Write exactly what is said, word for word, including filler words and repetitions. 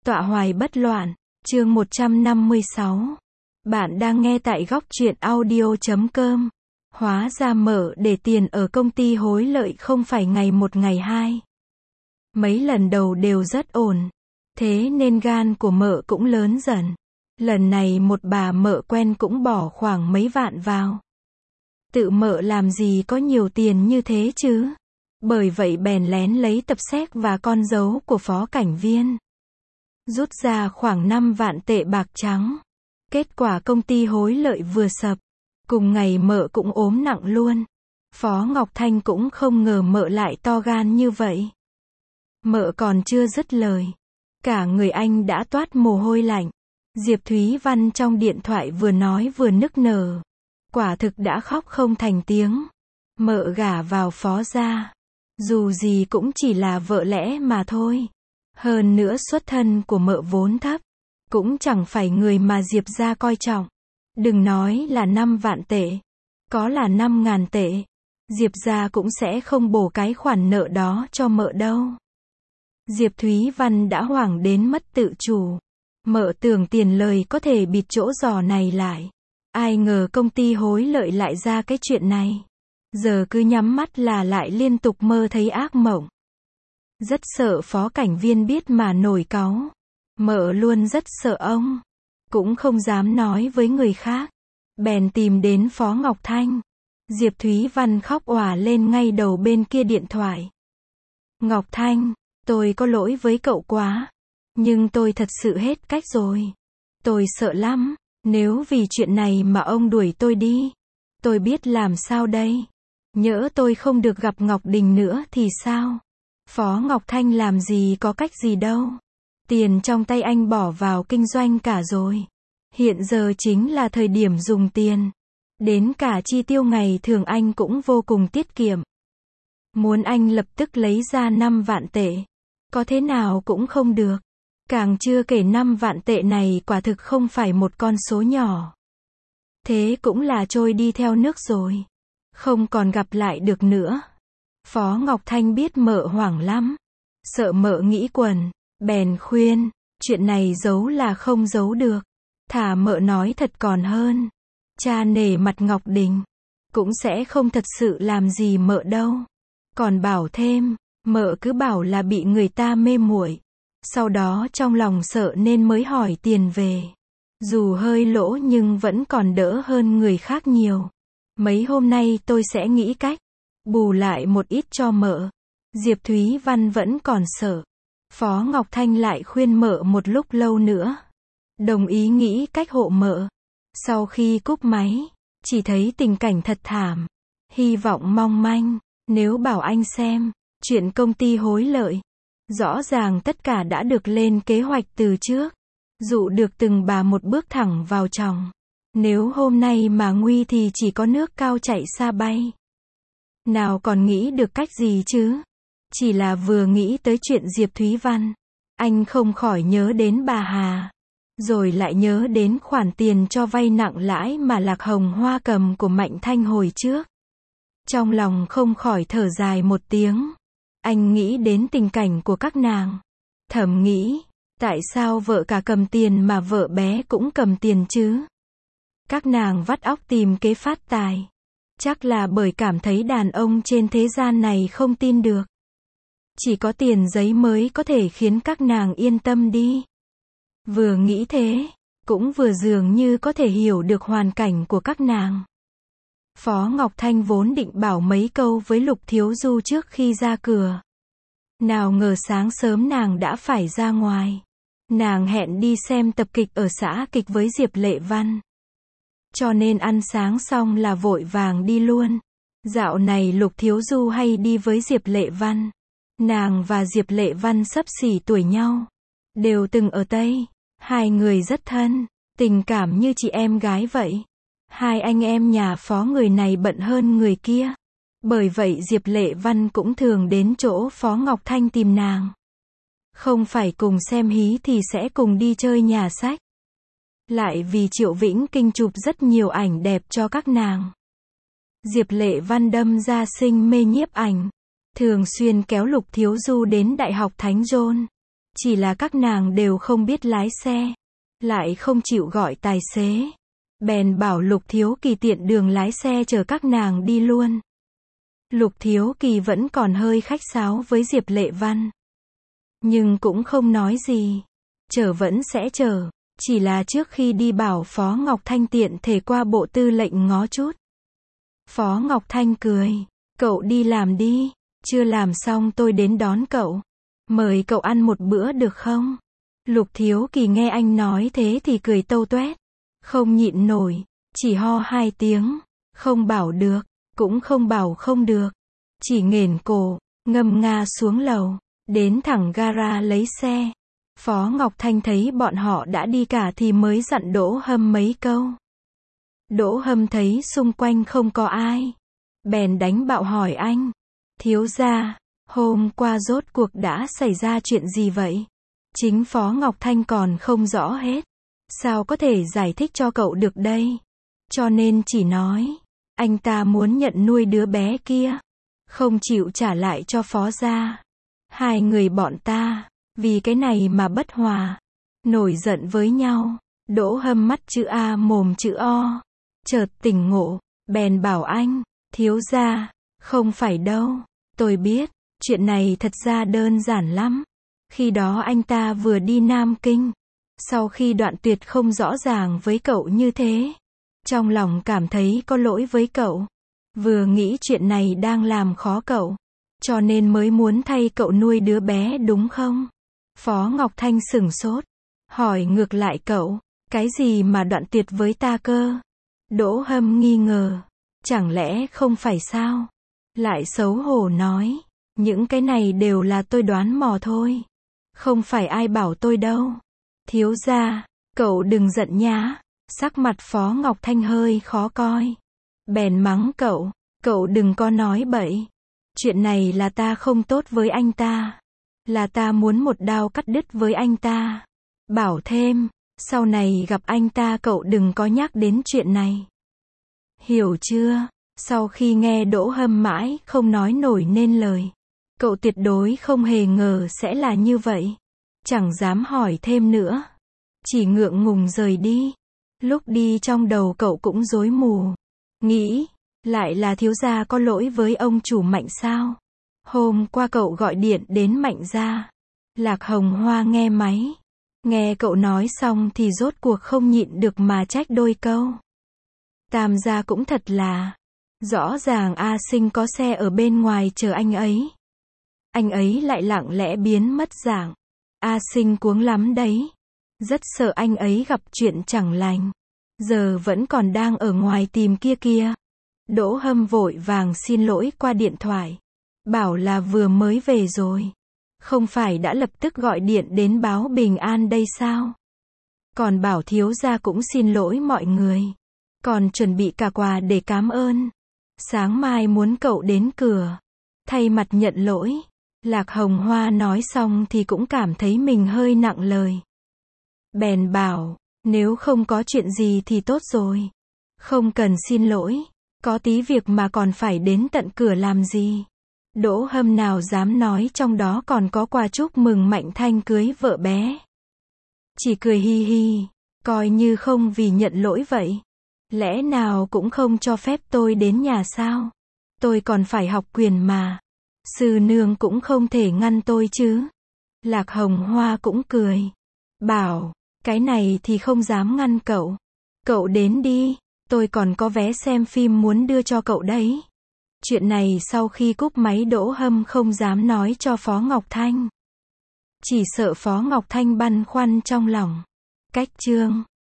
Tọa hoài bất loạn, chương một trăm năm mươi sáu. Bạn đang nghe tại góc truyện audio chấm com. Hóa ra Mợ để tiền ở công ty hối lợi không phải ngày một ngày hai. Mấy lần đầu đều rất ổn. Thế nên gan của Mợ cũng lớn dần. Lần này một bà Mợ quen cũng bỏ khoảng mấy vạn vào. Tự Mợ làm gì có nhiều tiền như thế chứ. Bởi vậy bèn lén lấy tập séc và con dấu của phó cảnh viên. Rút ra khoảng năm vạn tệ bạc trắng. Kết quả công ty hối lợi vừa sập. Cùng ngày Mợ cũng ốm nặng luôn. Phó Ngọc Thanh cũng không ngờ Mợ lại to gan như vậy. Mợ còn chưa dứt lời. Cả người anh đã toát mồ hôi lạnh. Diệp Thúy Văn trong điện thoại vừa nói vừa nức nở. Quả thực đã khóc không thành tiếng. Mợ gả vào phó gia. Dù gì cũng chỉ là vợ lẽ mà thôi. Hơn nữa xuất thân của Mợ vốn thấp. Cũng chẳng phải người mà Diệp gia coi trọng. Đừng nói là năm vạn tệ. Có là năm ngàn tệ. Diệp gia cũng sẽ không bổ cái khoản nợ đó cho Mợ đâu. Diệp Thúy Văn đã hoảng đến mất tự chủ. Mợ tưởng tiền lời có thể bịt chỗ giò này lại. Ai ngờ công ty hối lợi lại ra cái chuyện này. Giờ cứ nhắm mắt là lại liên tục mơ thấy ác mộng. Rất sợ phó cảnh viên biết mà nổi cáu. Mợ luôn rất sợ ông. Cũng không dám nói với người khác. Bèn tìm đến Phó Ngọc Thanh. Diệp Thúy Văn khóc òa lên ngay đầu bên kia điện thoại. Ngọc Thanh, tôi có lỗi với cậu quá. Nhưng tôi thật sự hết cách rồi. Tôi sợ lắm. Nếu vì chuyện này mà ông đuổi tôi đi. Tôi biết làm sao đây. Nhỡ tôi không được gặp Ngọc Đình nữa thì sao? Phó Ngọc Thanh làm gì có cách gì đâu. Tiền trong tay anh bỏ vào kinh doanh cả rồi. Hiện giờ chính là thời điểm dùng tiền. Đến cả chi tiêu ngày thường anh cũng vô cùng tiết kiệm. Muốn anh lập tức lấy ra năm vạn tệ. Có thế nào cũng không được. Càng chưa kể năm vạn tệ này quả thực không phải một con số nhỏ. Thế cũng là trôi đi theo nước rồi. Không còn gặp lại được nữa. Phó Ngọc Thanh biết Mợ hoảng lắm. Sợ Mợ nghĩ quẩn. Bèn khuyên. Chuyện này giấu là không giấu được. Thà Mợ nói thật còn hơn. Cha nể mặt Ngọc Đình. Cũng sẽ không thật sự làm gì Mợ đâu. Còn bảo thêm. Mợ cứ bảo là bị người ta mê muội. Sau đó trong lòng sợ nên mới hỏi tiền về. Dù hơi lỗ nhưng vẫn còn đỡ hơn người khác nhiều. Mấy hôm nay tôi sẽ nghĩ cách. Bù lại một ít cho Mợ. Diệp Thúy Văn vẫn còn sợ. Phó Ngọc Thanh lại khuyên Mợ một lúc lâu nữa. Đồng ý nghĩ cách hộ Mợ. Sau khi cúp máy. Chỉ thấy tình cảnh thật thảm. Hy vọng mong manh. Nếu bảo anh xem. Chuyện công ty hối lợi. Rõ ràng tất cả đã được lên kế hoạch từ trước. Dụ được từng bà một bước thẳng vào chồng. Nếu hôm nay mà nguy thì chỉ có nước cao chạy xa bay. Nào còn nghĩ được cách gì chứ? Chỉ là vừa nghĩ tới chuyện Diệp Thúy Văn. Anh không khỏi nhớ đến bà Hà. Rồi lại nhớ đến khoản tiền cho vay nặng lãi mà Lạc Hồng Hoa cầm của Mạnh Thanh hồi trước. Trong lòng không khỏi thở dài một tiếng. Anh nghĩ đến tình cảnh của các nàng. Thầm nghĩ, tại sao vợ cả cầm tiền mà vợ bé cũng cầm tiền chứ? Các nàng vắt óc tìm kế phát tài. Chắc là bởi cảm thấy đàn ông trên thế gian này không tin được. Chỉ có tiền giấy mới có thể khiến các nàng yên tâm đi. Vừa nghĩ thế, cũng vừa dường như có thể hiểu được hoàn cảnh của các nàng. Phó Ngọc Thanh vốn định bảo mấy câu với Lục Thiếu Du trước khi ra cửa. Nào ngờ sáng sớm nàng đã phải ra ngoài. Nàng hẹn đi xem tập kịch ở xã kịch với Diệp Lệ Văn. Cho nên ăn sáng xong là vội vàng đi luôn. Dạo này Lục Thiếu Du hay đi với Diệp Lệ Văn. Nàng và Diệp Lệ Văn xấp xỉ tuổi nhau. Đều từng ở Tây. Hai người rất thân. Tình cảm như chị em gái vậy. Hai anh em nhà phó người này bận hơn người kia. Bởi vậy Diệp Lệ Văn cũng thường đến chỗ Phó Ngọc Thanh tìm nàng. Không phải cùng xem hí thì sẽ cùng đi chơi nhà sách. Lại vì Triệu Vĩnh Kinh chụp rất nhiều ảnh đẹp cho các nàng. Diệp Lệ Văn đâm ra sinh mê nhiếp ảnh. Thường xuyên kéo Lục Thiếu Du đến Đại học Thánh John. Chỉ là các nàng đều không biết lái xe, lại không chịu gọi tài xế. Bèn bảo Lục Thiếu Kỳ tiện đường lái xe chở các nàng đi luôn. Lục Thiếu Kỳ vẫn còn hơi khách sáo với Diệp Lệ Văn. Nhưng cũng không nói gì. Chở vẫn sẽ chở. Chỉ là trước khi đi bảo Phó Ngọc Thanh tiện thể qua bộ tư lệnh ngó chút. Phó Ngọc Thanh cười. Cậu đi làm đi. Chưa làm xong tôi đến đón cậu. Mời cậu ăn một bữa được không? Lục Thiếu Kỳ nghe anh nói thế thì cười tâu tuét. Không nhịn nổi. Chỉ ho hai tiếng. Không bảo được. Cũng không bảo không được. Chỉ nghển cổ. Ngâm nga xuống lầu. Đến thẳng gara lấy xe. Phó Ngọc Thanh thấy bọn họ đã đi cả thì mới dặn Đỗ Hâm mấy câu. Đỗ Hâm thấy xung quanh không có ai. Bèn đánh bạo hỏi anh. Thiếu gia, hôm qua rốt cuộc đã xảy ra chuyện gì vậy? Chính Phó Ngọc Thanh còn không rõ hết. Sao có thể giải thích cho cậu được đây? Cho nên chỉ nói, anh ta muốn nhận nuôi đứa bé kia. Không chịu trả lại cho Phó gia. Hai người bọn ta, vì cái này mà bất hòa. Nổi giận với nhau. Đỗ Hâm mắt chữ A mồm chữ O. Chợt tỉnh ngộ, bèn bảo anh, thiếu gia, không phải đâu. Tôi biết, chuyện này thật ra đơn giản lắm. Khi đó anh ta vừa đi Nam Kinh. Sau khi đoạn tuyệt không rõ ràng với cậu như thế. Trong lòng cảm thấy có lỗi với cậu. Vừa nghĩ chuyện này đang làm khó cậu. Cho nên mới muốn thay cậu nuôi đứa bé đúng không? Phó Ngọc Thanh sửng sốt. Hỏi ngược lại cậu. Cái gì mà đoạn tuyệt với ta cơ? Đỗ Hâm nghi ngờ. Chẳng lẽ không phải sao? Lại xấu hổ nói. Những cái này đều là tôi đoán mò thôi. Không phải ai bảo tôi đâu. Thiếu gia, cậu đừng giận nhá. Sắc mặt Phó Ngọc Thanh hơi khó coi. Bèn mắng cậu. Cậu đừng có nói bậy. Chuyện này là ta không tốt với anh ta. Là ta muốn một đao cắt đứt với anh ta. Bảo thêm, sau này gặp anh ta cậu đừng có nhắc đến chuyện này. Hiểu chưa? Sau khi nghe Đỗ Hâm mãi không nói nổi nên lời. Cậu tuyệt đối không hề ngờ sẽ là như vậy. Chẳng dám hỏi thêm nữa. Chỉ ngượng ngùng rời đi. Lúc đi trong đầu cậu cũng rối mù. Nghĩ, lại là thiếu gia có lỗi với ông chủ Mạnh sao? Hôm qua cậu gọi điện đến Mạnh gia. Lạc Hồng Hoa nghe máy. Nghe cậu nói xong thì rốt cuộc không nhịn được mà trách đôi câu. Tam gia cũng thật là. Rõ ràng A Sinh có xe ở bên ngoài chờ anh ấy. Anh ấy lại lặng lẽ biến mất dạng. A Sinh cuống lắm đấy. Rất sợ anh ấy gặp chuyện chẳng lành. Giờ vẫn còn đang ở ngoài tìm kia kia. Đỗ Hâm vội vàng xin lỗi qua điện thoại. Bảo là vừa mới về rồi. Không phải đã lập tức gọi điện đến báo bình an đây sao? Còn bảo thiếu gia cũng xin lỗi mọi người. Còn chuẩn bị cả quà để cảm ơn. Sáng mai muốn cậu đến cửa. Thay mặt nhận lỗi. Lạc Hồng Hoa nói xong thì cũng cảm thấy mình hơi nặng lời. Bèn bảo, nếu không có chuyện gì thì tốt rồi. Không cần xin lỗi. Có tí việc mà còn phải đến tận cửa làm gì. Đỗ Hâm nào dám nói trong đó còn có quà chúc mừng Mạnh Thanh cưới vợ bé. Chỉ cười hi hi, coi như không vì nhận lỗi vậy. Lẽ nào cũng không cho phép tôi đến nhà sao? Tôi còn phải học quyền mà. Sư nương cũng không thể ngăn tôi chứ. Lạc Hồng Hoa cũng cười. Bảo, cái này thì không dám ngăn cậu. Cậu đến đi, tôi còn có vé xem phim muốn đưa cho cậu đấy. Chuyện này sau khi cúp máy Đỗ Hâm không dám nói cho Phó Ngọc Thanh. Chỉ sợ Phó Ngọc Thanh băn khoăn trong lòng. Cách chương